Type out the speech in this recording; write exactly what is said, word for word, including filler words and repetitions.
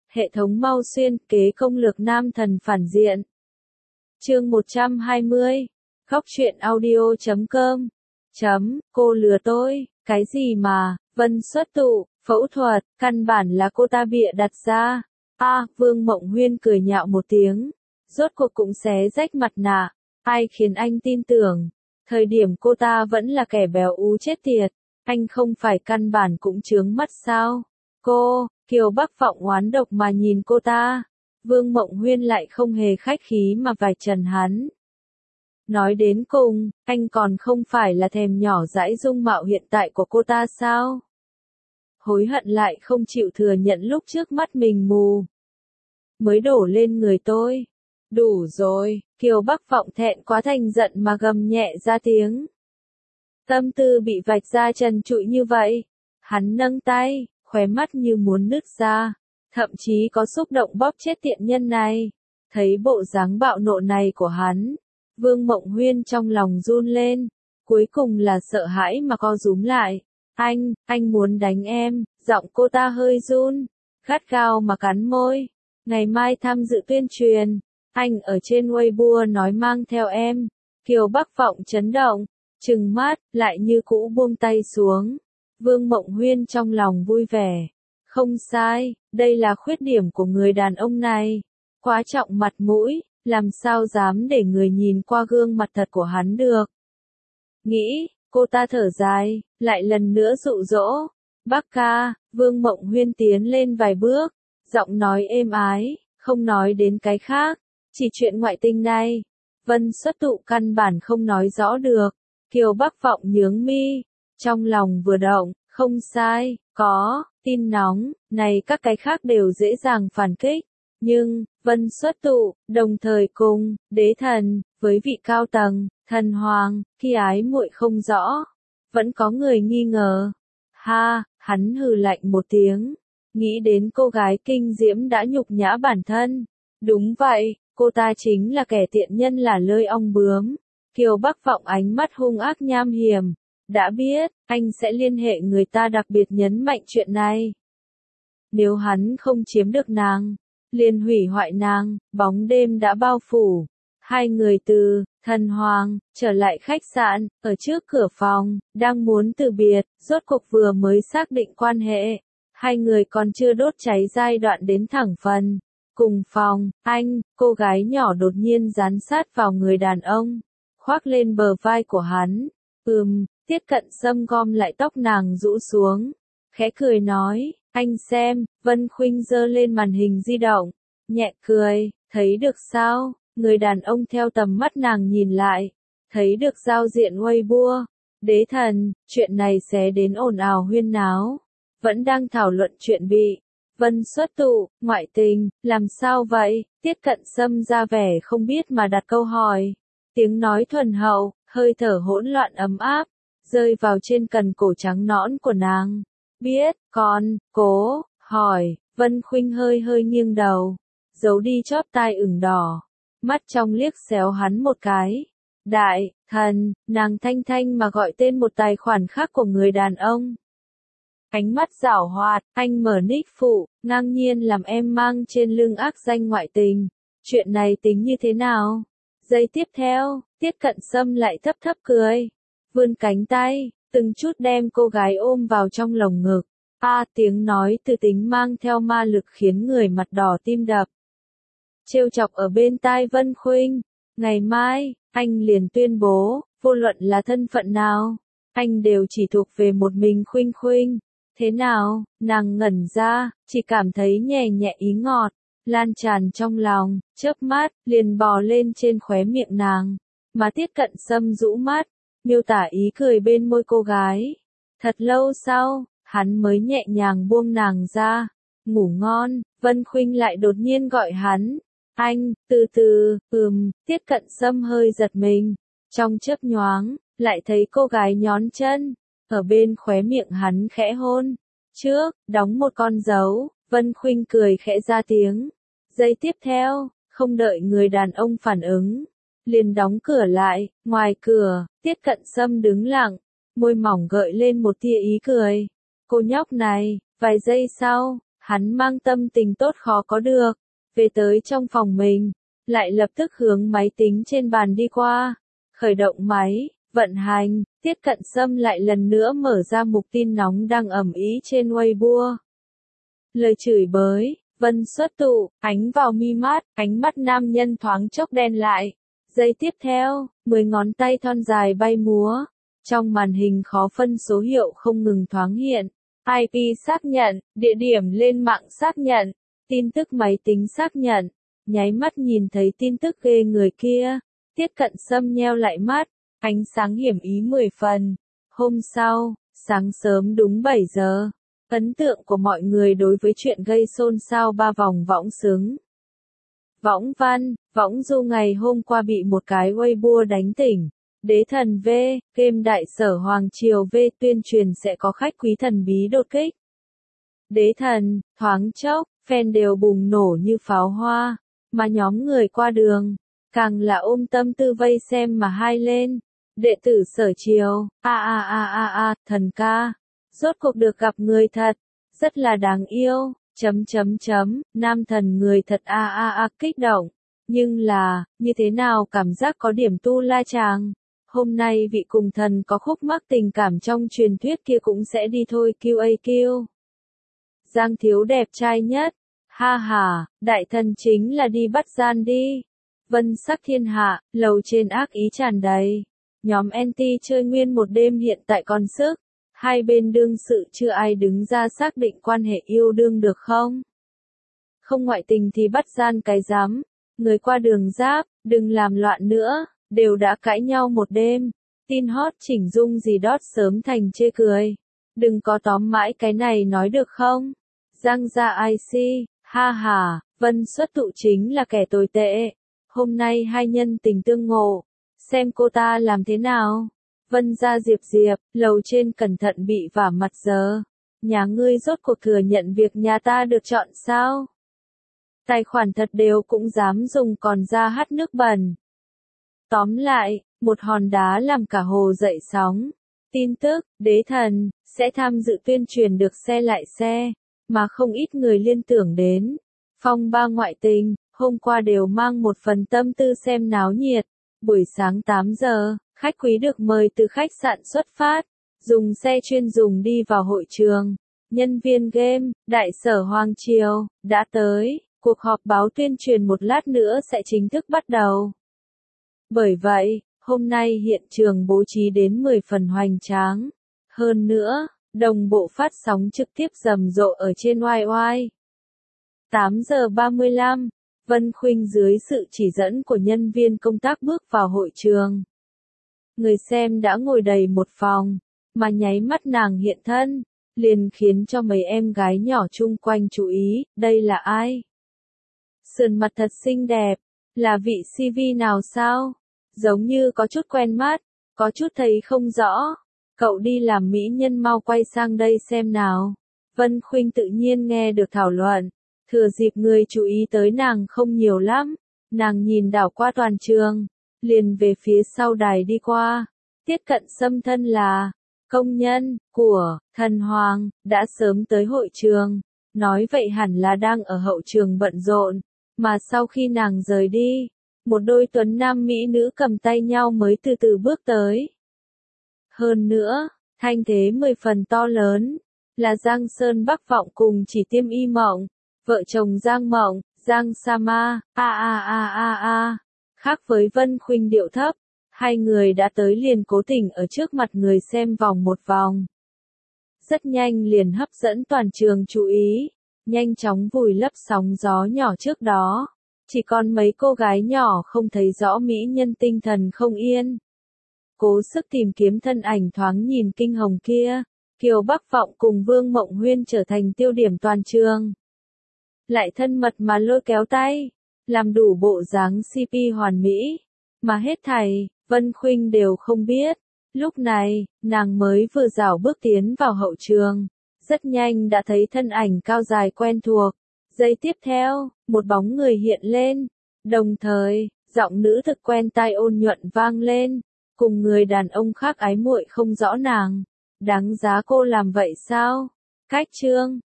Hệ thống mau xuyên kế công lược nam thần phản diện. Chương một trăm hai mươi. Khóc chuyện audio chấm com. Chấm, cô lừa tôi, cái gì mà, Vân xuất tụ, phẫu thuật, căn bản là cô ta bịa đặt ra. A, à, Vương Mộng Huyên cười nhạo một tiếng, rốt cuộc cũng xé rách mặt nạ, ai khiến anh tin tưởng, thời điểm cô ta vẫn là kẻ béo ú chết tiệt, anh không phải căn bản cũng chướng mắt sao? Cô, Kiều Bắc Vọng oán độc mà nhìn cô ta, Vương Mộng Huyên lại không hề khách khí mà vạch trần hắn. Nói đến cùng, anh còn không phải là thèm nhỏ dãi dung mạo hiện tại của cô ta sao? Hối hận lại không chịu thừa nhận lúc trước mắt mình mù. Mới đổ lên người tôi. Đủ rồi, Kiều Bắc Vọng thẹn quá thành giận mà gầm nhẹ ra tiếng. Tâm tư bị vạch ra trần trụi như vậy. Hắn nâng tay, khóe mắt như muốn nứt ra. Thậm chí có xúc động bóp chết tiện nhân này. Thấy bộ dáng bạo nộ này của hắn. Vương Mộng Huyên trong lòng run lên. Cuối cùng là sợ hãi mà co rúm lại. Anh, anh muốn đánh em, giọng cô ta hơi run. Gắt gao mà cắn môi. Ngày mai tham dự tuyên truyền. Anh ở trên Weibo nói mang theo em. Kiều Bắc Vọng chấn động. Trừng mắt, lại như cũ buông tay xuống. Vương Mộng Huyên trong lòng vui vẻ. Không sai, đây là khuyết điểm của người đàn ông này. Quá trọng mặt mũi, làm sao dám để người nhìn qua gương mặt thật của hắn được. Nghĩ, cô ta thở dài, lại lần nữa dụ dỗ. Bác ca, Vương Mộng Huyên tiến lên vài bước, giọng nói êm ái, không nói đến cái khác, chỉ chuyện ngoại tình này. Vân xuất tụ căn bản không nói rõ được. Kiều Bắc Vọng nhướng mi, trong lòng vừa động, không sai, có, tin nóng, này các cái khác đều dễ dàng phản kích. Nhưng, Vân xuất tụ, đồng thời cùng, đế thần, với vị cao tầng, thần hoàng, khi ái muội không rõ. Vẫn có người nghi ngờ. Ha, hắn hừ lạnh một tiếng. Nghĩ đến cô gái kinh diễm đã nhục nhã bản thân. Đúng vậy, cô ta chính là kẻ tiện nhân là lơi ong bướm. Kiều Bắc Vọng ánh mắt hung ác nham hiểm. Đã biết, anh sẽ liên hệ người ta đặc biệt nhấn mạnh chuyện này. Nếu hắn không chiếm được nàng, liền hủy hoại nàng, bóng đêm đã bao phủ. Hai người từ, thần hoàng, trở lại khách sạn, ở trước cửa phòng, đang muốn từ biệt, rốt cuộc vừa mới xác định quan hệ. Hai người còn chưa đốt cháy giai đoạn đến thẳng phần. Cùng phòng, anh, cô gái nhỏ đột nhiên dán sát vào người đàn ông, khoác lên bờ vai của hắn. Ừm, Tiết Cận Sâm gom lại tóc nàng rũ xuống, khẽ cười nói, anh xem, Vân Khuynh giơ lên màn hình di động, nhẹ cười, thấy được sao? Người đàn ông theo tầm mắt nàng nhìn lại, thấy được giao diện Weibo. Đế thần, chuyện này sẽ đến ồn ào huyên náo, vẫn đang thảo luận chuyện bị Vân xuất tụ, ngoại tình, làm sao vậy? Tiết Cận Sâm ra vẻ không biết mà đặt câu hỏi. Tiếng nói thuần hậu, hơi thở hỗn loạn ấm áp, rơi vào trên cằm cổ trắng nõn của nàng. Biết, con, cố, hỏi, Vân Khuynh hơi hơi nghiêng đầu, giấu đi chóp tai ửng đỏ, mắt trong liếc xéo hắn một cái. Đại, thần, nàng thanh thanh mà gọi tên một tài khoản khác của người đàn ông. Ánh mắt giảo hoạt, anh mở nick phụ, ngang nhiên làm em mang trên lưng ác danh ngoại tình. Chuyện này tính như thế nào? Giây tiếp theo, Tiết Cận Sâm lại thấp thấp cười, vươn cánh tay, từng chút đem cô gái ôm vào trong lồng ngực. A, à, tiếng nói từ tính mang theo ma lực khiến người mặt đỏ tim đập. Trêu chọc ở bên tai Vân Khuynh, ngày mai, anh liền tuyên bố, vô luận là thân phận nào, anh đều chỉ thuộc về một mình Khuynh Khuynh. Thế nào? Nàng ngẩn ra, chỉ cảm thấy nhẹ nhẹ ý ngọt, lan tràn trong lòng, chớp mắt, liền bò lên trên khóe miệng nàng. Mà Tiết Cận Sâm rũ mắt, miêu tả ý cười bên môi cô gái. Thật lâu sau, hắn mới nhẹ nhàng buông nàng ra. Ngủ ngon, Vân Khuynh lại đột nhiên gọi hắn. Anh, từ từ, ừm, Tiết Cận Sâm hơi giật mình. Trong chớp nhoáng, lại thấy cô gái nhón chân, ở bên khóe miệng hắn khẽ hôn. Trước, đóng một con dấu, Vân Khuynh cười khẽ ra tiếng. Giây tiếp theo, không đợi người đàn ông phản ứng, liền đóng cửa lại. Ngoài cửa, Tiết Cận Sâm đứng lặng, môi mỏng gợi lên một tia ý cười. Cô nhóc này, vài giây sau, Hắn mang tâm tình tốt khó có được, về tới trong phòng mình, lại lập tức hướng máy tính trên bàn đi qua, khởi động máy, vận hành, Tiết Cận Sâm lại lần nữa mở ra mục tin nóng đang ầm ĩ trên Weibo. Lời chửi bới, Vân xuất tụ, ánh vào mi mắt, ánh mắt nam nhân thoáng chốc đen lại. Giây tiếp theo, mười ngón tay thon dài bay múa, trong màn hình khó phân số hiệu không ngừng thoáng hiện. i pê xác nhận, địa điểm lên mạng xác nhận, tin tức máy tính xác nhận, nháy mắt nhìn thấy tin tức ghê người kia, Tiết Cận Sâm nheo lại mắt, ánh sáng hiểm ý mười phần. Hôm sau, sáng sớm đúng bảy giờ, ấn tượng của mọi người đối với chuyện gây xôn xao ba vòng võng xứng. Võng Văn, Võng Du ngày hôm qua bị một cái Weibo đánh tỉnh. Đế thần V, game đại sở Hoàng Triều V tuyên truyền sẽ có khách quý thần bí đột kích. Đế thần, thoáng chốc, fan đều bùng nổ như pháo hoa, mà nhóm người qua đường, càng là ôm tâm tư vây xem mà hai lên. Đệ tử Sở Triều, a a a a a, thần ca, rốt cuộc được gặp người thật, rất là đáng yêu, chấm chấm chấm, nam thần người thật a a a kích động, nhưng là, như thế nào cảm giác có điểm tu la chàng. Hôm nay vị cùng thần có khúc mắc tình cảm trong truyền thuyết kia cũng sẽ đi thôi quy a quy. Giang Thiếu đẹp trai nhất, ha ha, đại thần chính là đi bắt gian đi. Vân sắc thiên hạ, lầu trên ác ý tràn đầy. Nhóm anti chơi nguyên một đêm hiện tại còn sức. Hai bên đương sự chưa ai đứng ra xác định quan hệ yêu đương được không? Không ngoại tình thì bắt gian cái dám. Người qua đường giáp, đừng làm loạn nữa. Đều đã cãi nhau một đêm, tin hot chỉnh dung gì đót sớm thành chê cười. Đừng có tóm mãi cái này nói được không? Giang gia i xê, ha ha, Vân xuất tụ chính là kẻ tồi tệ. Hôm nay hai nhân tình tương ngộ, xem cô ta làm thế nào. Vân ra Diệp Diệp, lầu trên cẩn thận bị vả mặt giờ. Nhà ngươi rốt cuộc thừa nhận việc nhà ta được chọn sao? Tài khoản thật đều cũng dám dùng còn ra hắt nước bẩn. Tóm lại, một hòn đá làm cả hồ dậy sóng. Tin tức, đế thần, sẽ tham dự tuyên truyền được xe lại xe, mà không ít người liên tưởng đến. Phong ba ngoại tình, hôm qua đều mang một phần tâm tư xem náo nhiệt. Buổi sáng tám giờ, khách quý được mời từ khách sạn xuất phát, dùng xe chuyên dùng đi vào hội trường. Nhân viên game, đại sở Hoàng Triều, đã tới, cuộc họp báo tuyên truyền một lát nữa sẽ chính thức bắt đầu. Bởi vậy, hôm nay hiện trường bố trí đến mười phần hoành tráng. Hơn nữa, đồng bộ phát sóng trực tiếp rầm rộ ở trên oai oai. tám giờ ba mươi lăm, Vân Khuynh dưới sự chỉ dẫn của nhân viên công tác bước vào hội trường. Người xem đã ngồi đầy một phòng, mà nháy mắt nàng hiện thân, liền khiến cho mấy em gái nhỏ chung quanh chú ý, đây là ai? Sườn mặt thật xinh đẹp, là vị xê vê nào sao? Giống như có chút quen mắt, có chút thấy không rõ. Cậu đi làm mỹ nhân mau quay sang đây xem nào. Vân Khuynh tự nhiên nghe được thảo luận. Thừa dịp người chú ý tới nàng không nhiều lắm. Nàng nhìn đảo qua toàn trường. Liền về phía sau đài đi qua. Tiết Cận Sâm thân là công nhân của thần hoàng. Đã sớm tới hội trường. Nói vậy hẳn là đang ở hậu trường bận rộn. Mà sau khi nàng rời đi, một đôi tuấn nam mỹ nữ cầm tay nhau mới từ từ bước tới. Hơn nữa, thanh thế mười phần to lớn, là Giang Sơn Bắc Vọng cùng Chỉ Tiêm Y Mộng, vợ chồng Giang Mộng, Giang Sama, a a a a a. Khác với Vân Khuynh điệu thấp, hai người đã tới liền cố tình ở trước mặt người xem vòng một vòng. Rất nhanh liền hấp dẫn toàn trường chú ý, nhanh chóng vùi lấp sóng gió nhỏ trước đó. Chỉ còn mấy cô gái nhỏ không thấy rõ mỹ nhân tinh thần không yên. Cố sức tìm kiếm thân ảnh thoáng nhìn kinh hồng kia, Kiều Bắc Vọng cùng Vương Mộng Huyên trở thành tiêu điểm toàn trường. Lại thân mật mà lôi kéo tay, làm đủ bộ dáng xê pê hoàn mỹ, mà hết thảy, Vân Khuynh đều không biết. Lúc này, nàng mới vừa rảo bước tiến vào hậu trường, rất nhanh đã thấy thân ảnh cao dài quen thuộc. Giây tiếp theo, một bóng người hiện lên, đồng thời, giọng nữ thực quen tai ôn nhuận vang lên, cùng người đàn ông khác ái muội không rõ nàng. Đáng giá cô làm vậy sao? Cách chương